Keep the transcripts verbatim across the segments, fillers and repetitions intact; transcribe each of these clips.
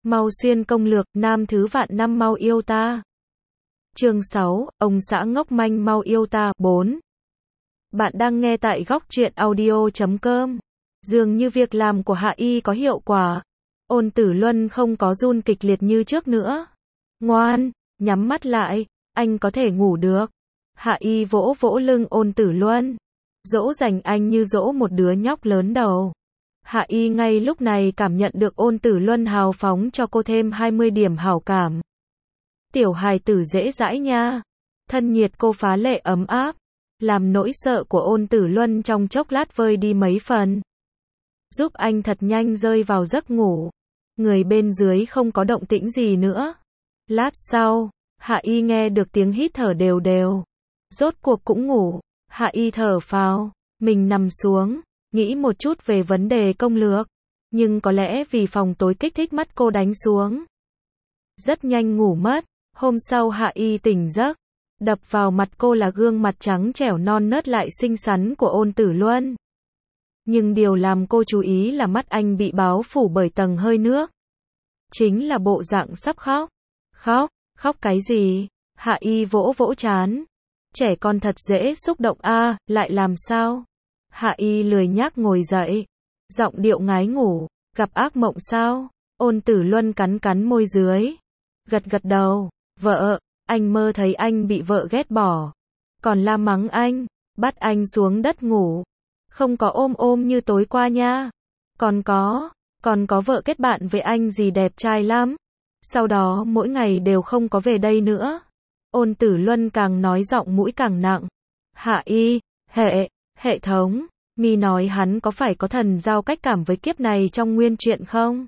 Mau xuyên công lược, nam thứ vạn năm mau yêu ta. Chương sáu, ông xã ngốc manh mau yêu ta. bốn. Bạn đang nghe tại góc truyện audio chấm com. Dường như việc làm của Hạ Y có hiệu quả. Ôn Tử Luân không có run kịch liệt như trước nữa. Ngoan, nhắm mắt lại, anh có thể ngủ được. Hạ Y vỗ vỗ lưng Ôn Tử Luân, dỗ dành anh như dỗ một đứa nhóc lớn đầu. Hạ Y ngay lúc này cảm nhận được Ôn Tử Luân hào phóng cho cô thêm hai mươi điểm hảo cảm. Tiểu hài tử dễ dãi nha. Thân nhiệt cô phá lệ ấm áp, làm nỗi sợ của Ôn Tử Luân trong chốc lát vơi đi mấy phần. Giúp anh thật nhanh rơi vào giấc ngủ. Người bên dưới không có động tĩnh gì nữa. Lát sau, Hạ Y nghe được tiếng hít thở đều đều. Rốt cuộc cũng ngủ. Hạ Y thở phào, mình nằm xuống, nghĩ một chút về vấn đề công lược. Nhưng có lẽ vì phòng tối kích thích mắt cô đánh xuống. Rất nhanh ngủ mất. Hôm sau Hạ Y tỉnh giấc. Đập vào mặt cô là gương mặt trắng trẻo non nớt lại xinh xắn của Ôn Tử Luân. Nhưng điều làm cô chú ý là mắt anh bị bao phủ bởi tầng hơi nước. Chính là bộ dạng sắp khóc. Khóc, khóc cái gì? Hạ Y vỗ vỗ trán. Trẻ con thật dễ xúc động a, à, lại làm sao? Hạ Y lười nhác ngồi dậy. Giọng điệu ngái ngủ, gặp ác mộng sao? Ôn Tử Luân cắn cắn môi dưới. Gật gật đầu, vợ, anh mơ thấy anh bị vợ ghét bỏ. Còn la mắng anh, bắt anh xuống đất ngủ. Không có ôm ôm như tối qua nha. Còn có, còn có vợ kết bạn với anh gì đẹp trai lắm. Sau đó mỗi ngày đều không có về đây nữa. Ôn Tử Luân càng nói giọng mũi càng nặng. Hạ Y, hệ, hệ thống, mi nói hắn có phải có thần giao cách cảm với kiếp này trong nguyên truyện không?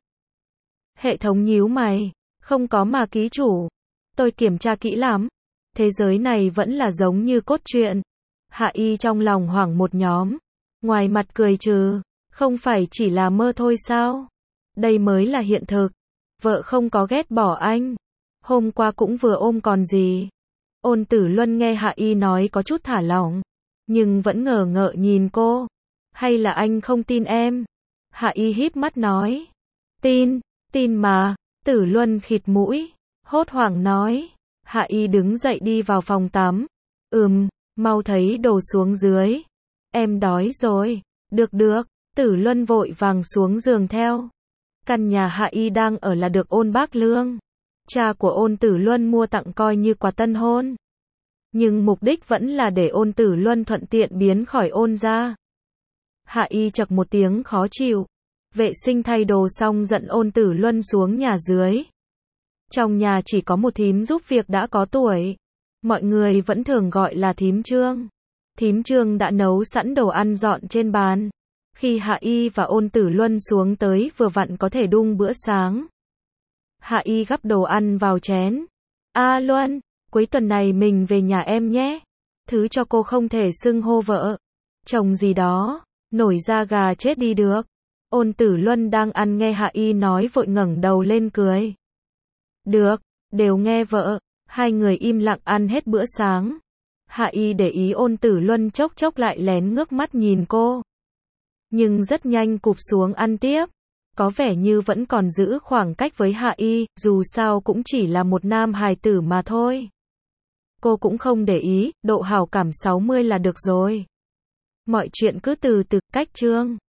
Hệ thống nhíu mày, không có mà ký chủ. Tôi kiểm tra kỹ lắm. Thế giới này vẫn là giống như cốt truyện. Hạ Y trong lòng hoảng một nhóm. Ngoài mặt cười trừ, không phải chỉ là mơ thôi sao? Đây mới là hiện thực. Vợ không có ghét bỏ anh. Hôm qua cũng vừa ôm còn gì. Ôn Tử Luân nghe Hạ Y nói có chút thả lỏng, nhưng vẫn ngờ ngợ nhìn cô. Hay là anh không tin em? Hạ Y híp mắt nói. Tin, tin mà. Tử Luân khịt mũi, hốt hoảng nói. Hạ Y đứng dậy đi vào phòng tắm. Ừm, mau thấy đồ xuống dưới. Em đói rồi. Được được. Tử Luân vội vàng xuống giường theo. Căn nhà Hạ Y đang ở là được Ôn Bác Lương, cha của Ôn Tử Luân mua tặng coi như quà tân hôn. Nhưng mục đích vẫn là để Ôn Tử Luân thuận tiện biến khỏi Ôn gia. Hạ Y chậc một tiếng khó chịu. Vệ sinh thay đồ xong dẫn Ôn Tử Luân xuống nhà dưới. Trong nhà chỉ có một thím giúp việc đã có tuổi. Mọi người vẫn thường gọi là thím Trương. Thím Trương đã nấu sẵn đồ ăn dọn trên bàn. Khi Hạ Y và Ôn Tử Luân xuống tới vừa vặn có thể đun bữa sáng. Hạ Y gắp đồ ăn vào chén. A Luân, cuối tuần này mình về nhà em nhé. Thứ cho cô không thể xưng hô vợ chồng gì đó, nổi da gà chết đi được. Ôn Tử Luân đang ăn nghe Hạ Y nói vội ngẩng đầu lên cười. Được, đều nghe vợ. Hai người im lặng ăn hết bữa sáng. Hạ Y để ý Ôn Tử Luân chốc chốc lại lén ngước mắt nhìn cô. Nhưng rất nhanh cụp xuống ăn tiếp. Có vẻ như vẫn còn giữ khoảng cách với Hạ Y, dù sao cũng chỉ là một nam hài tử mà thôi. Cô cũng không để ý, độ hảo cảm sáu mươi là được rồi. Mọi chuyện cứ từ từ cách chương.